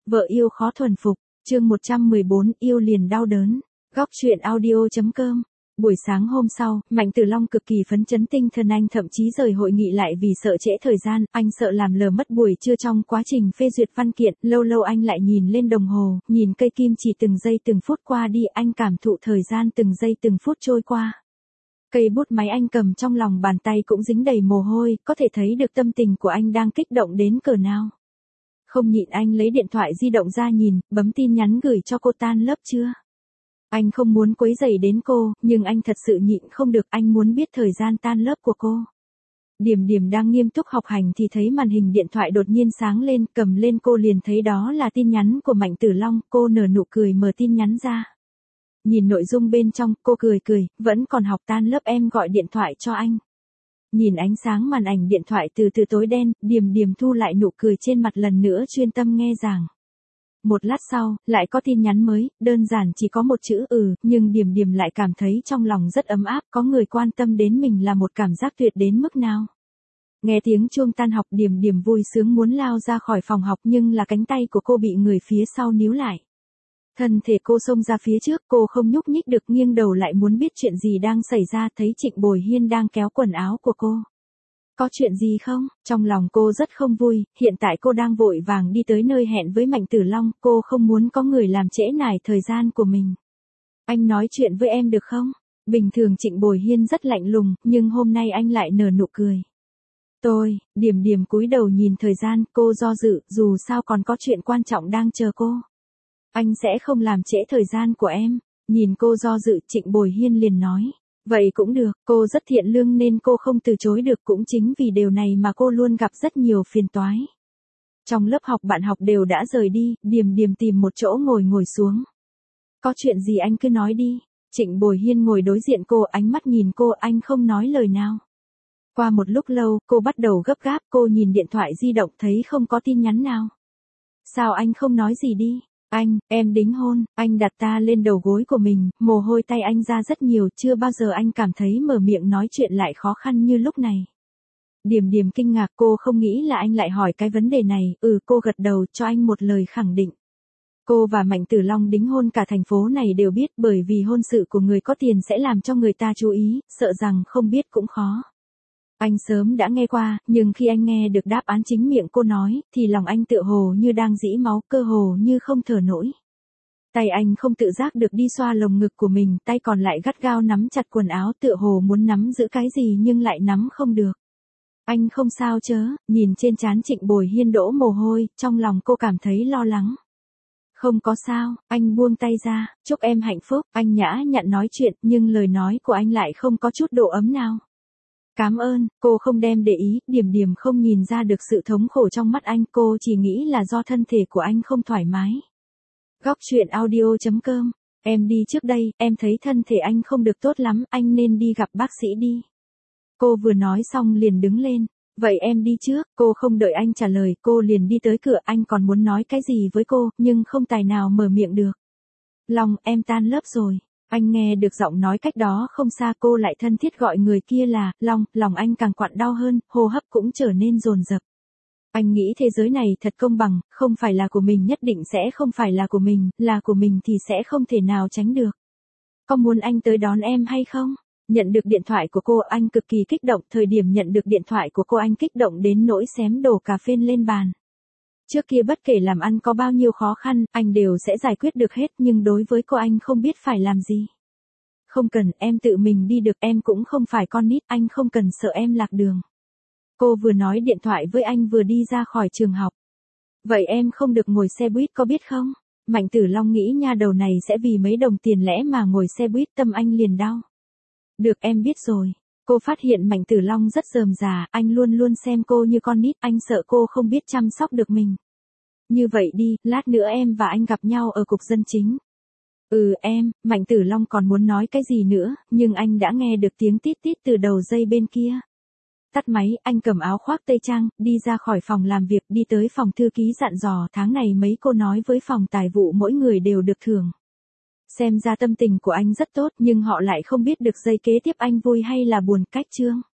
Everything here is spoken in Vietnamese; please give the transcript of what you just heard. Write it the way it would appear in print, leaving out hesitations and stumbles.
Vợ yêu khó thuần phục, chương 114, yêu liền đau đớn. Góc truyện audio.com. Buổi sáng hôm sau, Mạnh Tử Long cực kỳ phấn chấn tinh thần, anh thậm chí rời hội nghị lại vì sợ trễ thời gian, anh sợ làm lờ mất buổi trưa trong quá trình phê duyệt văn kiện, lâu lâu anh lại nhìn lên đồng hồ, nhìn cây kim chỉ từng giây từng phút qua đi, anh cảm thụ thời gian từng giây từng phút trôi qua. Cây bút máy anh cầm trong lòng bàn tay cũng dính đầy mồ hôi, có thể thấy được tâm tình của anh đang kích động đến cỡ nào. Không nhịn anh lấy điện thoại di động ra nhìn, bấm tin nhắn gửi cho cô tan lớp chưa. Anh không muốn quấy rầy đến cô, nhưng anh thật sự nhịn không được, anh muốn biết thời gian tan lớp của cô. Điểm Điểm đang nghiêm túc học hành thì thấy màn hình điện thoại đột nhiên sáng lên, cầm lên cô liền thấy đó là tin nhắn của Mạnh Tử Long, cô nở nụ cười mở tin nhắn ra. Nhìn nội dung bên trong, cô cười cười, vẫn còn học tan lớp em gọi điện thoại cho anh. Nhìn ánh sáng màn ảnh điện thoại từ từ tối đen, Điểm Điểm thu lại nụ cười trên mặt lần nữa chuyên tâm nghe giảng. Một lát sau, lại có tin nhắn mới, đơn giản chỉ có một chữ nhưng Điểm Điểm lại cảm thấy trong lòng rất ấm áp, có người quan tâm đến mình là một cảm giác tuyệt đến mức nào. Nghe tiếng chuông tan học, Điểm Điểm vui sướng muốn lao ra khỏi phòng học nhưng là cánh tay của cô bị người phía sau níu lại. Thân thể cô xông ra phía trước, cô không nhúc nhích được, nghiêng đầu lại muốn biết chuyện gì đang xảy ra, thấy Trịnh Bồi Hiên đang kéo quần áo của cô. Có chuyện gì không? Trong lòng cô rất không vui, hiện tại cô đang vội vàng đi tới nơi hẹn với Mạnh Tử Long, cô không muốn có người làm trễ nải thời gian của mình. Anh nói chuyện với em được không? Bình thường Trịnh Bồi Hiên rất lạnh lùng, nhưng hôm nay anh lại nở nụ cười. Điểm Điểm cúi đầu nhìn thời gian, cô do dự, dù sao còn có chuyện quan trọng đang chờ cô. Anh sẽ không làm trễ thời gian của em. Nhìn cô do dự, Trịnh Bồi Hiên liền nói. Vậy cũng được, cô rất thiện lương nên cô không từ chối được, cũng chính vì điều này mà cô luôn gặp rất nhiều phiền toái. Trong lớp học bạn học đều đã rời đi, Điểm Điểm tìm một chỗ ngồi xuống. Có chuyện gì anh cứ nói đi. Trịnh Bồi Hiên ngồi đối diện cô, ánh mắt nhìn cô, anh không nói lời nào. Qua một lúc lâu, cô bắt đầu gấp gáp, cô nhìn điện thoại di động thấy không có tin nhắn nào. Sao anh không nói gì đi? Em đính hôn, anh đặt ta lên đầu gối của mình, mồ hôi tay anh ra rất nhiều, chưa bao giờ anh cảm thấy mở miệng nói chuyện lại khó khăn như lúc này. Điểm Điểm kinh ngạc, cô không nghĩ là anh lại hỏi cái vấn đề này, cô gật đầu cho anh một lời khẳng định. Cô và Mạnh Tử Long đính hôn cả thành phố này đều biết, bởi vì hôn sự của người có tiền sẽ làm cho người ta chú ý, sợ rằng không biết cũng khó. Anh sớm đã nghe qua, nhưng khi anh nghe được đáp án chính miệng cô nói, thì lòng anh tựa hồ như đang rỉ máu, cơ hồ như không thở nổi. Tay anh không tự giác được đi xoa lồng ngực của mình, tay còn lại gắt gao nắm chặt quần áo, tựa hồ muốn nắm giữ cái gì nhưng lại nắm không được. Anh không sao chớ? Nhìn trên trán Trịnh Bồi Hiên đổ mồ hôi, trong lòng cô cảm thấy lo lắng. Không có sao, anh buông tay ra, chúc em hạnh phúc, anh nhã nhặn nói chuyện, nhưng lời nói của anh lại không có chút độ ấm nào. Cảm ơn, cô không đem để ý, Điểm Điểm không nhìn ra được sự thống khổ trong mắt anh, cô chỉ nghĩ là do thân thể của anh không thoải mái. Góc truyện audio.com, em đi trước đây, em thấy thân thể anh không được tốt lắm, anh nên đi gặp bác sĩ đi. Cô vừa nói xong liền đứng lên, vậy em đi trước, cô không đợi anh trả lời, cô liền đi tới cửa, anh còn muốn nói cái gì với cô, nhưng không tài nào mở miệng được. Long, em tan lớp rồi. Anh nghe được giọng nói cách đó không xa, cô lại thân thiết gọi người kia là Long, lòng anh càng quặn đau hơn, hô hấp cũng trở nên dồn dập. Anh nghĩ thế giới này thật công bằng, không phải là của mình nhất định sẽ không phải là của mình, là của mình thì sẽ không thể nào tránh được. Có muốn anh tới đón em hay không? Nhận được điện thoại của cô, anh cực kỳ kích động, thời điểm nhận được điện thoại của cô anh kích động đến nỗi xém đổ cà phê lên bàn. Trước kia bất kể làm ăn có bao nhiêu khó khăn, anh đều sẽ giải quyết được hết, nhưng đối với cô anh không biết phải làm gì. Không cần, em tự mình đi được, em cũng không phải con nít, anh không cần sợ em lạc đường. Cô vừa nói điện thoại với anh vừa đi ra khỏi trường học. Vậy em không được ngồi xe buýt có biết không? Mạnh Tử Long nghĩ nha đầu này sẽ vì mấy đồng tiền lẻ mà ngồi xe buýt, tâm anh liền đau. Được, em biết rồi. Cô phát hiện Mạnh Tử Long rất rườm rà, anh luôn luôn xem cô như con nít, anh sợ cô không biết chăm sóc được mình. Như vậy đi, lát nữa em và anh gặp nhau ở cục dân chính. Mạnh Tử Long còn muốn nói cái gì nữa, nhưng anh đã nghe được tiếng tít tít từ đầu dây bên kia. Tắt máy, anh cầm áo khoác tây trang, đi ra khỏi phòng làm việc, đi tới phòng thư ký dặn dò tháng này mấy cô nói với phòng tài vụ mỗi người đều được thưởng. Xem ra tâm tình của anh rất tốt, nhưng họ lại không biết được giây kế tiếp anh vui hay là buồn. Cách chương